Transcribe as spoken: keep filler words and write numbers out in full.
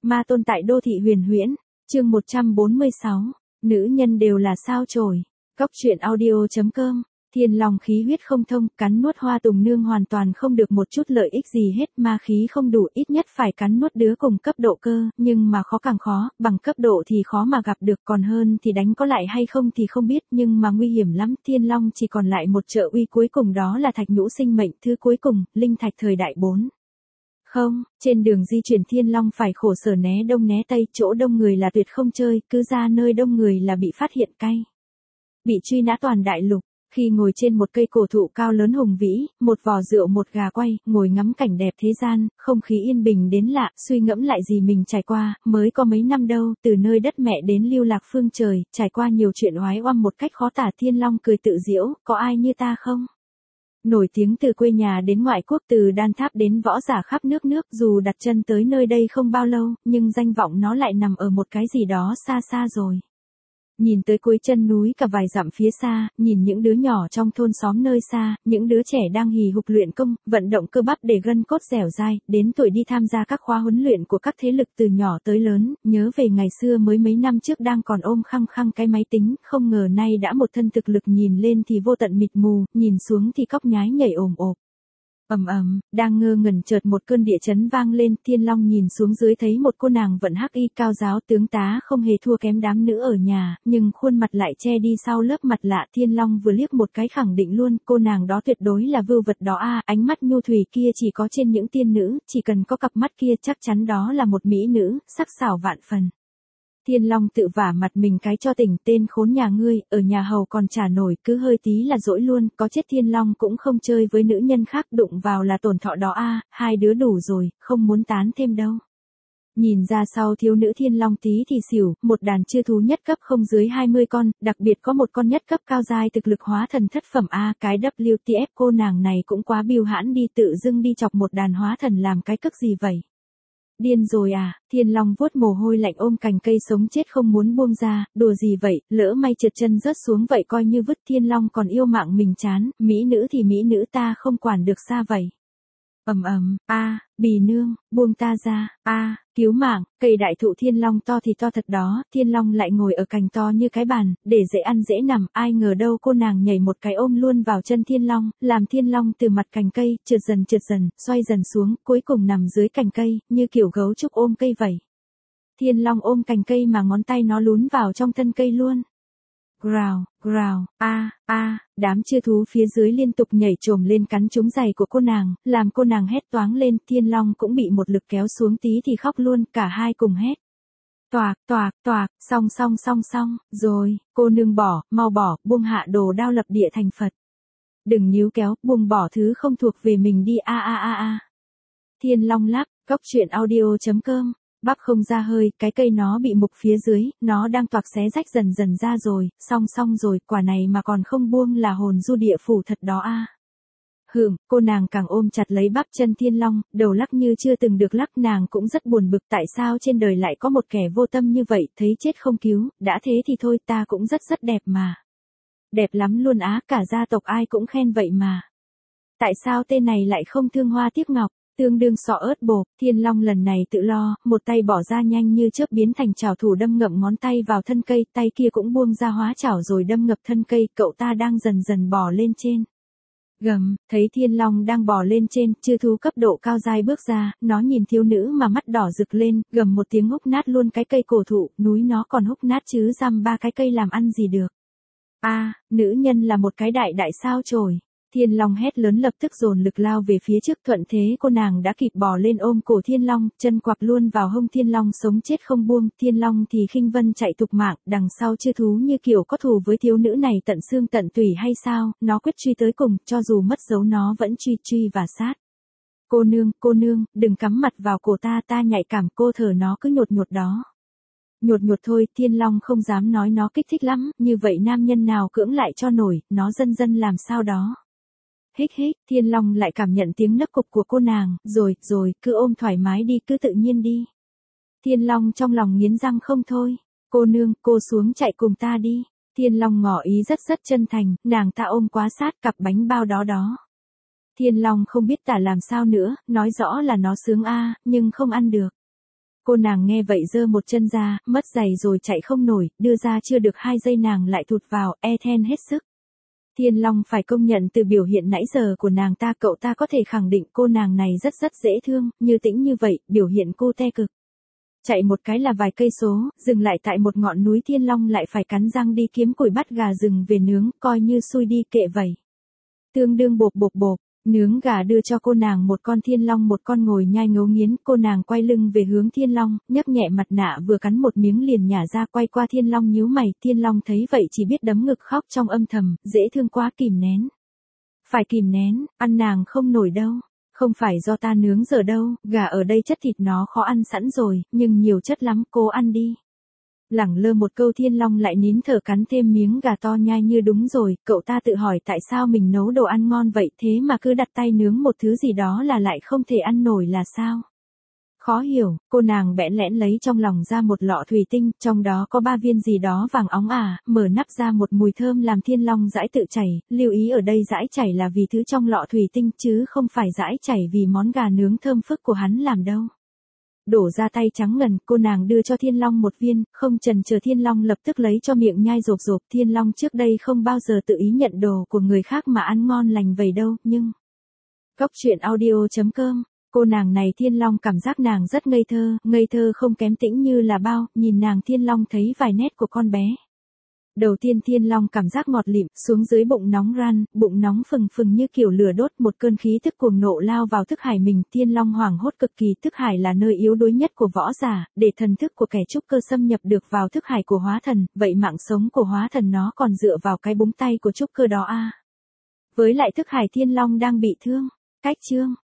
Ma tôn tại đô thị huyền huyễn, chương một trăm bốn mươi sáu, nữ nhân đều là sao chổi. Cóc truyện audio chấm com. Thiên long khí huyết không thông, cắn nuốt Hoa Tùng Nương hoàn toàn không được một chút lợi ích gì hết, ma khí không đủ, ít nhất phải cắn nuốt đứa cùng cấp độ cơ, nhưng mà khó càng khó, bằng cấp độ thì khó mà gặp được, còn hơn thì đánh có lại hay không thì không biết, nhưng mà nguy hiểm lắm. Thiên long chỉ còn lại một trợ uy cuối cùng, đó là thạch nhũ sinh mệnh, thứ cuối cùng, linh thạch thời đại bốn. Không, trên đường di chuyển Thiên long phải khổ sở né đông né tây, chỗ đông người là tuyệt không chơi, cứ ra nơi đông người là bị phát hiện cay. Bị truy nã toàn đại lục. Khi ngồi trên một cây cổ thụ cao lớn hùng vĩ, một vò rượu một gà quay, ngồi ngắm cảnh đẹp thế gian, không khí yên bình đến lạ, suy ngẫm lại gì mình trải qua, mới có mấy năm đâu, từ nơi đất mẹ đến lưu lạc phương trời, trải qua nhiều chuyện oái oăm một cách khó tả. Thiên long cười tự giễu, có ai như ta không? Nổi tiếng từ quê nhà đến ngoại quốc, từ đan tháp đến võ giả khắp nước nước, dù đặt chân tới nơi đây không bao lâu, nhưng danh vọng nó lại nằm ở một cái gì đó xa xa rồi. Nhìn tới cuối chân núi cả vài dặm phía xa, nhìn những đứa nhỏ trong thôn xóm nơi xa, những đứa trẻ đang hì hục luyện công, vận động cơ bắp để gân cốt dẻo dai, đến tuổi đi tham gia các khóa huấn luyện của các thế lực từ nhỏ tới lớn, nhớ về ngày xưa mới mấy năm trước đang còn ôm khăng khăng cái máy tính, không ngờ nay đã một thân thực lực, nhìn lên thì vô tận mịt mù, nhìn xuống thì cóc nhái nhảy ồm ộp. Ầm ầm, đang ngơ ngẩn chợt một cơn địa chấn vang lên, Thiên long nhìn xuống dưới thấy một cô nàng vận hắc y cao giáo tướng tá, không hề thua kém đám nữ ở nhà, nhưng khuôn mặt lại che đi sau lớp mặt lạ. Thiên long vừa liếc một cái khẳng định luôn, cô nàng đó tuyệt đối là vưu vật đó a, ánh mắt nhu thủy kia chỉ có trên những tiên nữ, chỉ cần có cặp mắt kia chắc chắn đó là một mỹ nữ, sắc sảo vạn phần. Thiên long tự vả mặt mình cái cho tỉnh, tên khốn nhà ngươi, ở nhà hầu còn trả nổi, cứ hơi tí là dỗi luôn, có chết Thiên long cũng không chơi với nữ nhân khác, đụng vào là tổn thọ đó a, hai đứa đủ rồi, không muốn tán thêm đâu. Nhìn ra sau thiếu nữ Thiên long tí thì xỉu, một đàn chư thú nhất cấp không dưới hai mươi con, đặc biệt có một con nhất cấp cao giai thực lực hóa thần thất phẩm a, cái W T F cô nàng này cũng quá biêu hãn đi, tự dưng đi chọc một đàn hóa thần làm cái cức gì vậy? Điên rồi à, Thiên long vuốt mồ hôi lạnh ôm cành cây sống chết không muốn buông ra, đùa gì vậy, lỡ may trượt chân rớt xuống vậy coi như vứt. Thiên long còn yêu mạng mình chán, mỹ nữ thì mỹ nữ, ta không quản được xa vậy. Ầm ầm, a, bì nương, buông ta ra, a, cứu mạng, cây đại thụ Thiên long to thì to thật đó, Thiên long lại ngồi ở cành to như cái bàn, để dễ ăn dễ nằm, ai ngờ đâu cô nàng nhảy một cái ôm luôn vào chân Thiên long, làm Thiên long từ mặt cành cây, trượt dần trượt dần, xoay dần xuống, cuối cùng nằm dưới cành cây, như kiểu gấu trúc ôm cây vậy. Thiên long ôm cành cây mà ngón tay nó lún vào trong thân cây luôn. Growl, growl, a, a, đám chư thú phía dưới liên tục nhảy trồm lên cắn trúng giày của cô nàng, làm cô nàng hét toáng lên, Thiên long cũng bị một lực kéo xuống tí thì khóc luôn, cả hai cùng hét. Toạc, toạc, toạc, xong xong xong xong, rồi, cô nương bỏ, mau bỏ, buông hạ đồ đao lập địa thành Phật. Đừng níu kéo, buông bỏ thứ không thuộc về mình đi a a a a. Thiên long lắp, cóc truyện audio chấm com. Bắp không ra hơi, cái cây nó bị mục phía dưới, nó đang toạc xé rách dần dần ra rồi, xong xong rồi, quả này mà còn không buông là hồn du địa phủ thật đó a. À. Hừm, cô nàng càng ôm chặt lấy bắp chân Thiên long, đầu lắc như chưa từng được lắc, nàng cũng rất buồn bực, tại sao trên đời lại có một kẻ vô tâm như vậy, thấy chết không cứu, đã thế thì thôi, ta cũng rất rất đẹp mà. Đẹp lắm luôn á, cả gia tộc ai cũng khen vậy mà. Tại sao tên này lại không thương hoa tiếc ngọc? Tương đương sọ ớt bột, Thiên long lần này tự lo, một tay bỏ ra nhanh như chớp biến thành chảo thủ đâm ngậm ngón tay vào thân cây, tay kia cũng buông ra hóa chảo rồi đâm ngập thân cây, cậu ta đang dần dần bò lên trên. Gầm, thấy Thiên long đang bò lên trên, chư thú cấp độ cao giai bước ra, nó nhìn thiếu nữ mà mắt đỏ rực lên, gầm một tiếng húc nát luôn cái cây cổ thụ, núi nó còn húc nát chứ dăm ba cái cây làm ăn gì được. A, à, nữ nhân là một cái đại đại sao chổi. Thiên long hét lớn lập tức dồn lực lao về phía trước, thuận thế cô nàng đã kịp bò lên ôm cổ Thiên long, chân quặp luôn vào hông Thiên long sống chết không buông, Thiên long thì khinh vân chạy tục mạng, đằng sau chư thú như kiểu có thù với thiếu nữ này tận xương tận tủy hay sao, nó quyết truy tới cùng, cho dù mất dấu nó vẫn truy truy và sát. Cô nương, cô nương, đừng cắm mặt vào cổ ta, ta nhạy cảm, cô thở nó cứ nhột nhột đó. Nhột nhột thôi, Thiên long không dám nói nó kích thích lắm, như vậy nam nhân nào cưỡng lại cho nổi, nó dân dân làm sao đó. Hích hích, Thiên long lại cảm nhận tiếng nấc cục của cô nàng, rồi, rồi, cứ ôm thoải mái đi, cứ tự nhiên đi. Thiên long trong lòng nghiến răng không thôi. Cô nương, cô xuống chạy cùng ta đi. Thiên long ngỏ ý rất rất chân thành, nàng ta ôm quá sát cặp bánh bao đó đó. Thiên long không biết tả làm sao nữa, nói rõ là nó sướng a, nhưng không ăn được. Cô nàng nghe vậy giơ một chân ra, mất giày rồi chạy không nổi, đưa ra chưa được hai giây nàng lại thụt vào, e then hết sức. Thiên Long phải công nhận từ biểu hiện nãy giờ của nàng ta, cậu ta có thể khẳng định cô nàng này rất rất dễ thương, như tĩnh như vậy, biểu hiện cô te cực. Chạy một cái là vài cây số, dừng lại tại một ngọn núi, Thiên Long lại phải cắn răng đi kiếm củi bắt gà rừng về nướng, coi như xui đi kệ vậy. Tương đương bộp bộp bộp, nướng gà đưa cho cô nàng một con, Thiên Long một con ngồi nhai ngấu nghiến, cô nàng quay lưng về hướng Thiên Long, nhấc nhẹ mặt nạ vừa cắn một miếng liền nhả ra, quay qua Thiên Long nhíu mày, Thiên Long thấy vậy chỉ biết đấm ngực khóc trong âm thầm, dễ thương quá, kìm nén. Phải kìm nén, ăn nàng không nổi đâu. Không phải do ta nướng giờ đâu, gà ở đây chất thịt nó khó ăn sẵn rồi, nhưng nhiều chất lắm, cố ăn đi. Lẳng lơ một câu, Thiên Long lại nín thở cắn thêm miếng gà to nhai như đúng rồi, cậu ta tự hỏi tại sao mình nấu đồ ăn ngon vậy thế mà cứ đặt tay nướng một thứ gì đó là lại không thể ăn nổi là sao? Khó hiểu, cô nàng bẽn lẽn lấy trong lòng ra một lọ thủy tinh, trong đó có ba viên gì đó vàng óng ả, mở nắp ra một mùi thơm làm Thiên Long dãi tự chảy, lưu ý ở đây dãi chảy là vì thứ trong lọ thủy tinh chứ không phải dãi chảy vì món gà nướng thơm phức của hắn làm đâu. Đổ ra tay trắng ngần, cô nàng đưa cho Thiên Long một viên, không chần chờ Thiên Long lập tức lấy cho miệng nhai rộp rộp. Thiên Long trước đây không bao giờ tự ý nhận đồ của người khác mà ăn ngon lành vậy đâu, nhưng... Cóc truyện audio chấm com, cô nàng này Thiên Long cảm giác nàng rất ngây thơ, ngây thơ không kém Tĩnh Như là bao, nhìn nàng Thiên Long thấy vài nét của con bé. Đầu tiên Thiên Long cảm giác ngọt lịm, xuống dưới bụng nóng ran, bụng nóng phừng phừng như kiểu lửa đốt, một cơn khí tức cuồng nộ lao vào thức hải mình, Thiên Long hoảng hốt cực kỳ, thức hải là nơi yếu đuối nhất của võ giả, để thần thức của kẻ trúc cơ xâm nhập được vào thức hải của hóa thần, vậy mạng sống của hóa thần nó còn dựa vào cái búng tay của trúc cơ đó a. À. Với lại thức hải Thiên Long đang bị thương, cách chương